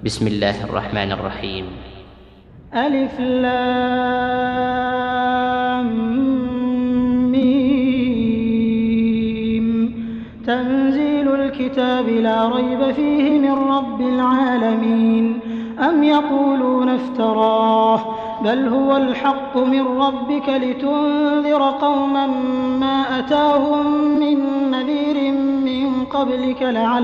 بسم الله الرحمن الرحيم. ألف لام ميم. تنزيل الكتاب لا ريب فيه من رب العالمين. أم يقولون افتراه بل هو الحق من ربك لتنذر قوما ما أتاهم من نذير من قبلك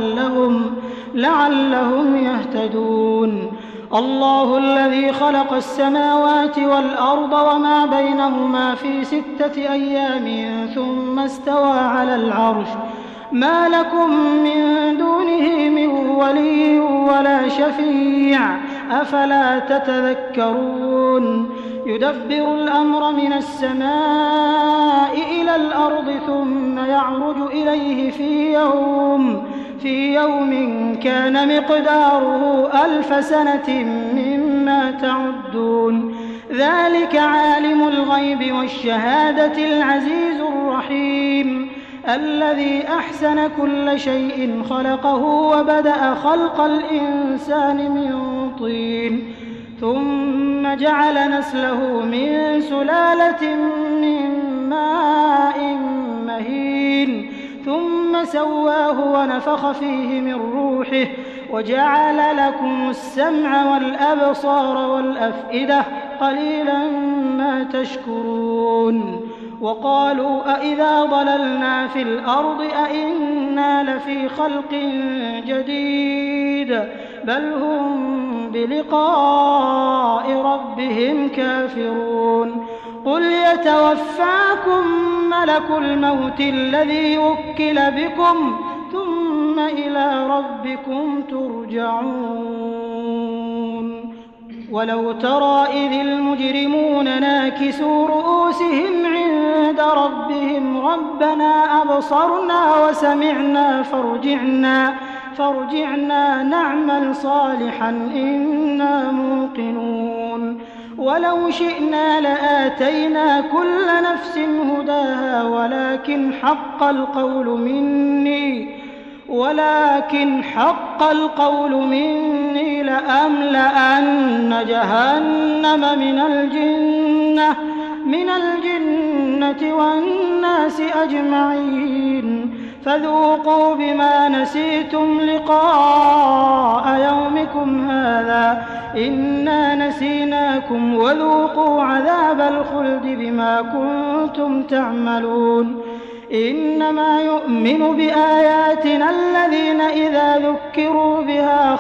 لعلهم يهتدون. الله الذي خلق السماوات والأرض وما بينهما في 6 أيام ثم استوى على العرش ما لكم من دونه من ولي ولا شفيع أفلا تتذكرون. يدبر الأمر من السماء إلى الأرض ثم يعرج إليه في يوم كان مقداره 1000 سنة مما تعدون. ذلك عالم الغيب والشهادة العزيز الرحيم الذي أحسن كل شيء خلقه وبدأ خلق الإنسان من طين ثم جعل نسله من سلالة من ماء مهين ثم سواه ونفخ فيه من روحه وجعل لكم السمع والأبصار والأفئدة قليلا ما تشكرون. وقالوا أإذا ضللنا في الأرض أإنا لفي خلق جديد بل هم بلقاء ربهم كافرون. قل يتوفاكم ملك الموت الذي وكل بكم ثم إلى ربكم ترجعون. ولو ترى إذ المجرمون ناكسوا رؤوسهم عند ربهم ربنا أبصرنا وسمعنا فارجعنا نعمل صالحا إنا موقنون. ولو شئنا لآتينا كل نفس هداها ولكن حق القول مني لأملأن جهنم من الجنة والناس أجمعين. فذوقوا بما نسيتم لقاء يومكم هذا إنا نسيناكم وذوقوا عذاب الخلد بما كنتم تعملون. إنما يؤمن بآياتنا الذين إذا ذكروا بها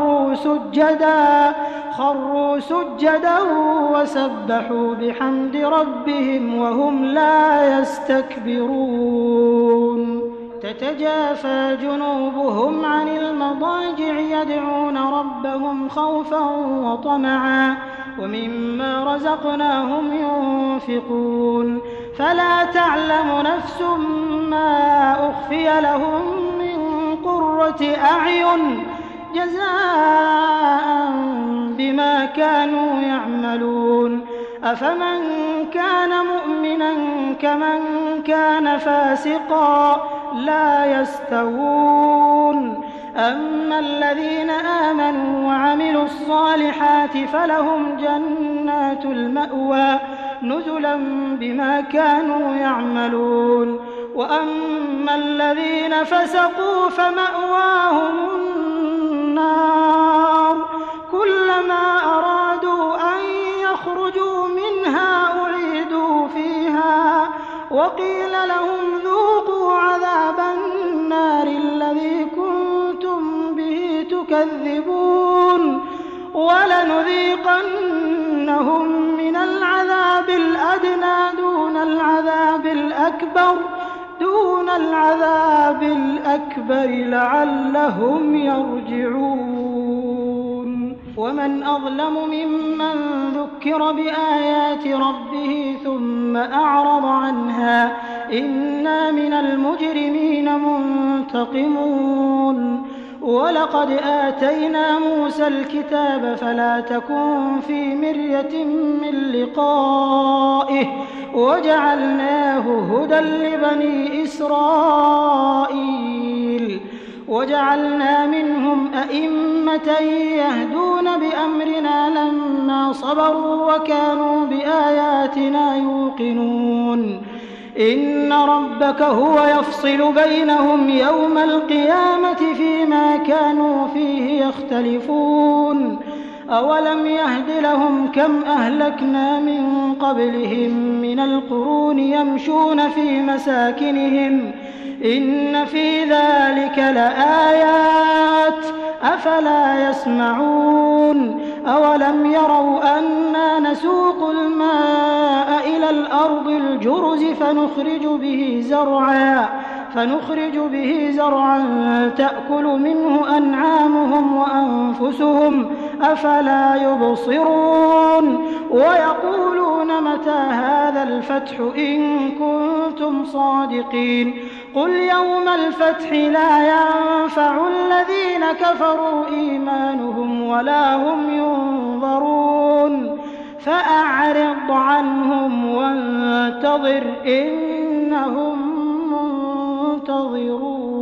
خروا سجدا وسبحوا بحمد ربهم وهم لا يستكبرون. تتجافى جنوبهم عن المضاجع يدعون ربهم خوفا وطمعا ومما رزقناهم ينفقون. فلا تعلم نفس ما أخفي لهم من قرة أعين جزاء بما كانوا يعملون. أفمن كان مؤمنا كمن كان فاسقا لا يستوون. أما الذين آمنوا وعملوا الصالحات فلهم جنات المأوى نزلا بما كانوا يعملون. وأما الذين فسقوا فمأواهم النار كلما أرادوا أن يخرجوا منها أعيدوا فيها وقيل لهم ذوقوا عذاب النار الذي كنتم به تكذبون. ولنذيقنهم من العذاب الأدنى دون العذاب الأكبر لعلهم يرجعون. ومن أظلم ممن ذكر بآيات ربه ثم أعرض عنها إنا من المجرمين منتقمون. ولقد آتينا موسى الكتاب فلا تكن في مرية من لقائه وجعلناه هدى لبني إسرائيل. وجعلنا منهم أئمة يهدون بأمرنا لما صبروا وكانوا بآياتنا يوقنون إن ربك هو يفصل بينهم يوم القيامة فيما كانوا فيه يختلفون أولم يهد لهم كم أهلكنا من قبلهم من القرون يمشون في مساكنهم إن في ذلك لآيات أفلا يسمعون أولم يروا أنا نسوق الماء إلى الأرض الجرز فنخرج به زرعا تأكل منه أنعامهم وأنفسهم أفلا يبصرون ويقولون متى هذا الفتح إن كنتم صادقين قل يوم الفتح لا ينفع الذين كفروا إيمانهم ولا هم ينظرون فأعرض عنهم وانتظر إنهم منتظرون.